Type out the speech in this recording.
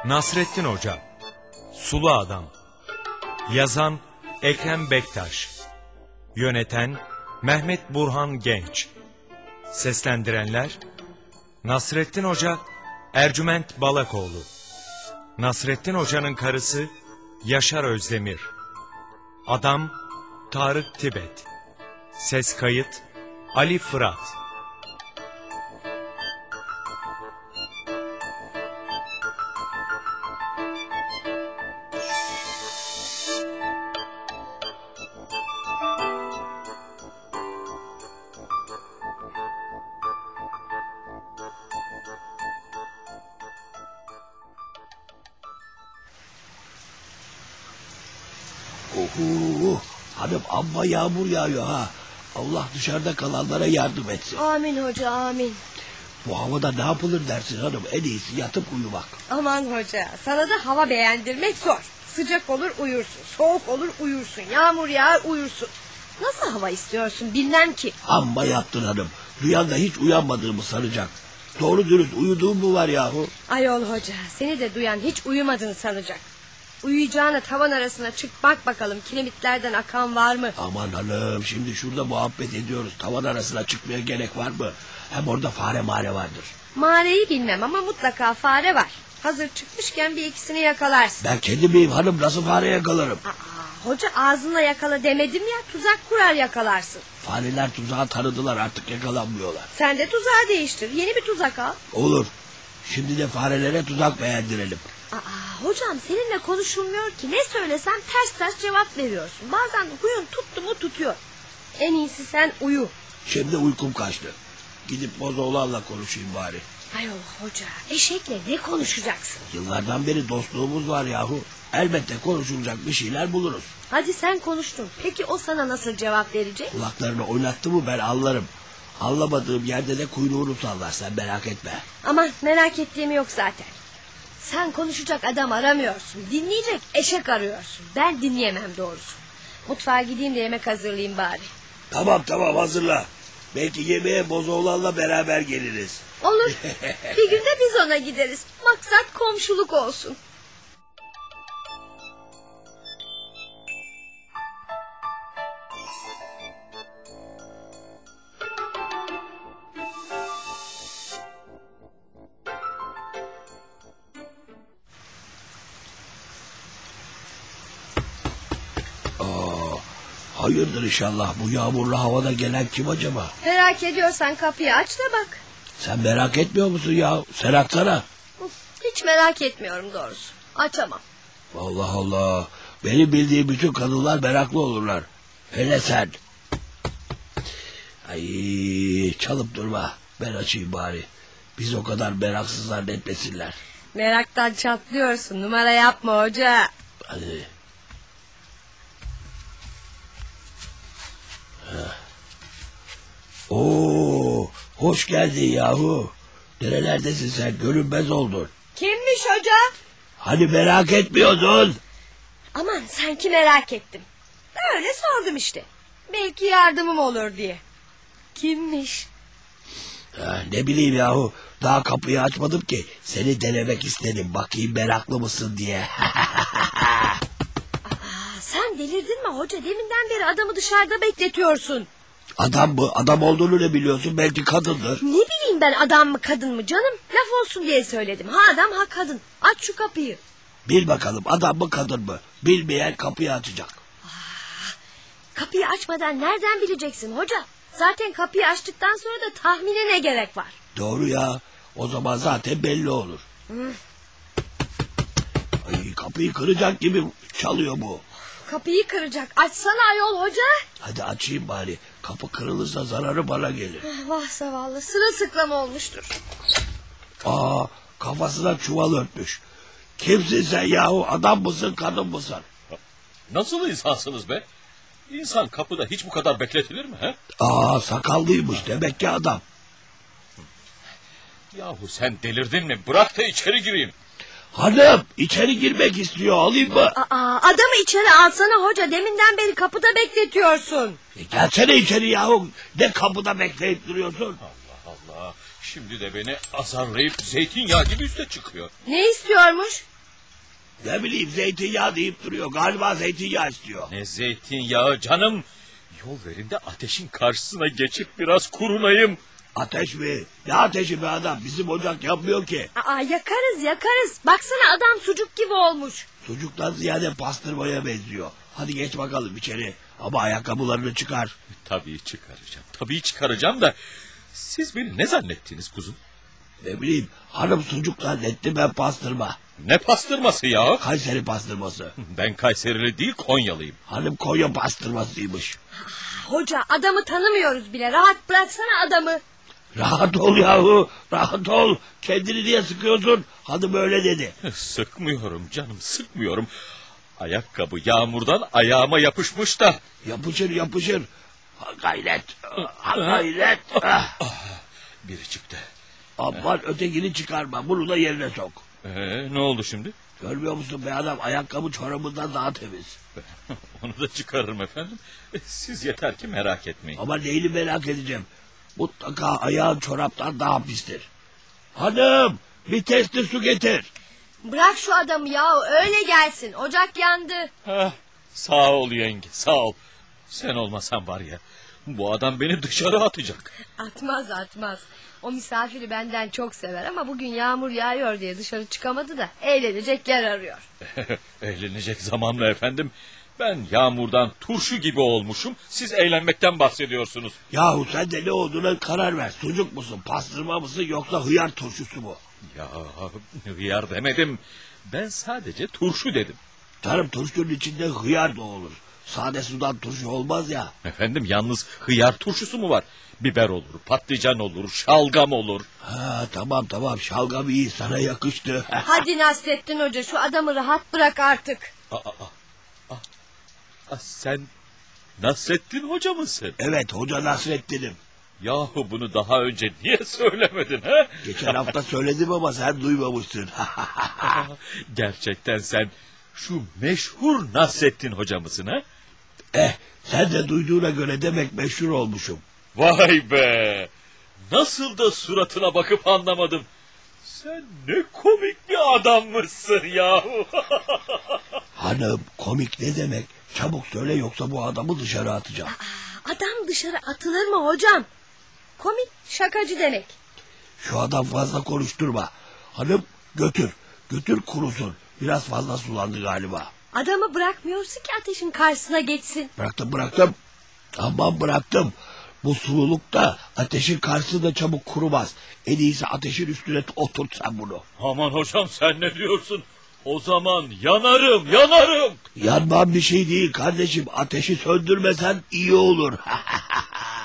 Nasrettin Hoca, Sulu Adam. Yazan Ekrem Bektaş. Yöneten Mehmet Burhan Genç. Seslendirenler Nasrettin Hoca, Ercüment Balakoğlu. Nasrettin Hoca'nın karısı Yaşar Özdemir. Adam Tarık Tibet. Ses kayıt Ali Fırat. Oho, hanım amma yağmur yağıyor ha. Allah dışarıda kalanlara yardım etsin. Amin hoca, amin. Bu havada ne yapılır dersin hanım? En iyisi yatıp uyumak. Aman hoca, sana da hava beğendirmek zor. Sıcak olur uyursun, soğuk olur uyursun, yağmur yağar uyursun. Nasıl hava istiyorsun bilmem ki. Amma yattın hanım. Rüyanda hiç uyanmadığımı sanacak. Doğru dürüst uyuduğum mu var yahu? Ayol hoca, seni de duyan hiç uyumadığını sanacak. Uyuyacağına tavan arasına çık bak bakalım kiremitlerden akan var mı? Aman hanım, şimdi şurada muhabbet ediyoruz. Tavan arasına çıkmaya gerek var mı? Hem orada fare mare vardır. Mağarayı bilmem ama mutlaka fare var. Hazır çıkmışken bir ikisini yakalarsın. Ben kendi miyim hanım, nasıl fare yakalarım? Hoca ağzınla yakala demedim ya, tuzak kurar yakalarsın. Fareler tuzağı tanıdılar, artık yakalanmıyorlar. Sen de tuzağı değiştir, yeni bir tuzak al. Olur. Şimdi de farelere tuzak beğendirelim. Hocam seninle konuşulmuyor ki, ne söylesem ters ters cevap veriyorsun. Bazen huyun tuttu mu tutuyor. En iyisi sen uyu. Şimdi uykum kaçtı. Gidip bozoğlanla konuşayım bari. Ayol hoca, eşekle ne konuşacaksın? Yıllardan beri dostluğumuz var yahu. Elbette konuşulacak bir şeyler buluruz. Hadi sen konuştun. Peki o sana nasıl cevap verecek? Kulaklarını oynattı mı ben anlarım. Anlamadığım yerde de kuyruğunu sallar, sen merak etme. Ama merak ettiğim yok zaten. Sen konuşacak adam aramıyorsun. Dinleyecek eşek arıyorsun. Ben dinleyemem doğrusu. Mutfağa gideyim de yemek hazırlayayım bari. Tamam hazırla. Belki yemeğe bozoğlanla beraber geliriz. Olur. Bir gün de biz ona gideriz. Maksat komşuluk olsun. Hayırdır inşallah, bu yağmurlu havada gelen kim acaba? Merak ediyorsan kapıyı aç da bak. Sen merak etmiyor musun ya? Sen açsana. Hiç merak etmiyorum doğrusu. Açamam. Allah Allah. Benim bildiğim bütün kadınlar meraklı olurlar. Hele sen. Ay, çalıp durma. Ben açayım bari. Biz o kadar meraksızlar zannetmesinler. Meraktan çatlıyorsun. Numara yapma hoca. Hadi. Oo, hoş geldin yahu. Nerelerdesin sen? Görünmez oldun. Kimmiş hoca? Hani merak etmiyordun? Aman sanki merak ettim. Öyle sordum işte. Belki yardımım olur diye. Kimmiş? Ne bileyim yahu. Daha kapıyı açmadım ki. Seni denemek istedim. Bakayım meraklı mısın diye. Sen delirdin mi hoca? Deminden beri adamı dışarıda bekletiyorsun. Adam mı? Adam olduğunu ne biliyorsun? Belki kadındır. Ne bileyim ben, adam mı kadın mı canım? Laf olsun diye söyledim. Ha adam ha kadın. Aç şu kapıyı. Bil bakalım, adam mı kadın mı? Bilmeyen kapıyı açacak. Kapıyı açmadan nereden bileceksin hoca? Zaten kapıyı açtıktan sonra da tahmine ne gerek var? Doğru ya. O zaman zaten belli olur. Ay, kapıyı kıracak gibi çalıyor bu. Kapıyı kıracak. Açsana ayol hoca. Hadi açayım bari. Kapı kırılırsa zararı bana gelir. Vah zavallı, sırılsıklam olmuştur. Kafasına çuval örtmüş. Kimsin sen yahu? Adam mısın, kadın mısın? Nasıl insansınız be? İnsan kapıda hiç bu kadar bekletilir mi? He? Sakallıymış demek ki adam. Yahu sen delirdin mi? Bırak da içeri gireyim. Hanım, içeri girmek istiyor, alayım mı? Adamı içeri alsana hoca. Deminden beri kapıda bekletiyorsun. Gelsene içeri yahu. Ne kapıda bekleyip duruyorsun? Allah Allah. Şimdi de beni azarlayıp zeytinyağı gibi üste çıkıyor. Ne istiyormuş? Ne bileyim zeytinyağı deyip duruyor. Galiba zeytinyağı istiyor. Ne zeytinyağı canım. Yol verin de ateşin karşısına geçip biraz kurunayım. Ateş mi? Ne ateşi be adam? Bizim ocak yapmıyor ki. Aa, yakarız. Baksana adam sucuk gibi olmuş. Sucuktan ziyade pastırmaya benziyor. Hadi geç bakalım içeri. Ama ayakkabılarını çıkar. Tabii çıkaracağım da siz beni ne zannettiniz kuzum? Ne bileyim hanım sucuk zannetti, ben pastırma. Ne pastırması ya? Kayseri pastırması. Ben Kayserili değil Konyalıyım. Hanım Konya pastırmasıymış. Hoca adamı tanımıyoruz bile. Rahat bıraksana adamı. Rahat ol yahu, rahat ol. Kendini niye sıkıyorsun? Hanım öyle dedi. Sıkmıyorum canım, sıkmıyorum. Ayakkabı yağmurdan ayağıma yapışmış da. Yapışır. Ha, gayret, ha, gayret. Ah. Biri çıktı. Aman ötekini çıkarma, bunu da yerine sok. Ne oldu şimdi? Görmüyor musun be adam, ayakkabı çorabından daha temiz. Onu da çıkarırım efendim. Siz yeter ki merak etmeyin. Ama neyini merak edeceğim. Mutlaka ayağın çoraptan daha pistir. Hanım, bir testi su getir. Bırak şu adamı ya, öyle gelsin. Ocak yandı. Sağ ol yenge, sağ ol. Sen olmasan var ya, bu adam beni dışarı atacak. Atmaz. O misafiri benden çok sever ama bugün yağmur yağıyor diye dışarı çıkamadı da eğlenecek yer arıyor. Eğlenecek zamanla efendim. Ben yağmurdan turşu gibi olmuşum. Siz eğlenmekten bahsediyorsunuz. Yahu sen de ne olduğuna karar ver. Sucuk musun, pastırma mısın yoksa hıyar turşusu mu? Ya hıyar demedim. Ben sadece turşu dedim. Canım turşunun içinde hıyar da olur. Sade sudan turşu olmaz ya. Efendim yalnız hıyar turşusu mu var? Biber olur, patlıcan olur, şalgam olur. Ha, tamam şalgam iyi, sana yakıştı. Hadi Nasrettin Hoca, şu adamı rahat bırak artık. Sen Nasrettin Hoca mısın? Evet, Hoca Nasrettin'im. Yahu bunu daha önce niye söylemedin ha? Geçen hafta söyledim ama sen duymamışsın. Gerçekten sen şu meşhur Nasrettin Hoca mısın ha? Sen de duyduğuna göre demek meşhur olmuşum. Vay be! Nasıl da suratına bakıp anlamadım. Sen ne komik bir adammışsın yahu. Hanım, komik ne demek? Çabuk söyle yoksa bu adamı dışarı atacağım. Adam dışarı atılır mı hocam? Komik şakacı demek. Şu adam fazla konuşturma. Hanım götür kurusun. Biraz fazla sulandı galiba. Adamı bırakmıyorsun ki ateşin karşısına geçsin. Bıraktım. Tamam bıraktım. Bu sululukta ateşin karşısında çabuk kurumaz. En iyisi ateşin üstüne oturt sen bunu. Aman hocam sen ne diyorsun? O zaman yanarım. Yanmam bir şey değil kardeşim. Ateşi söndürmesen iyi olur.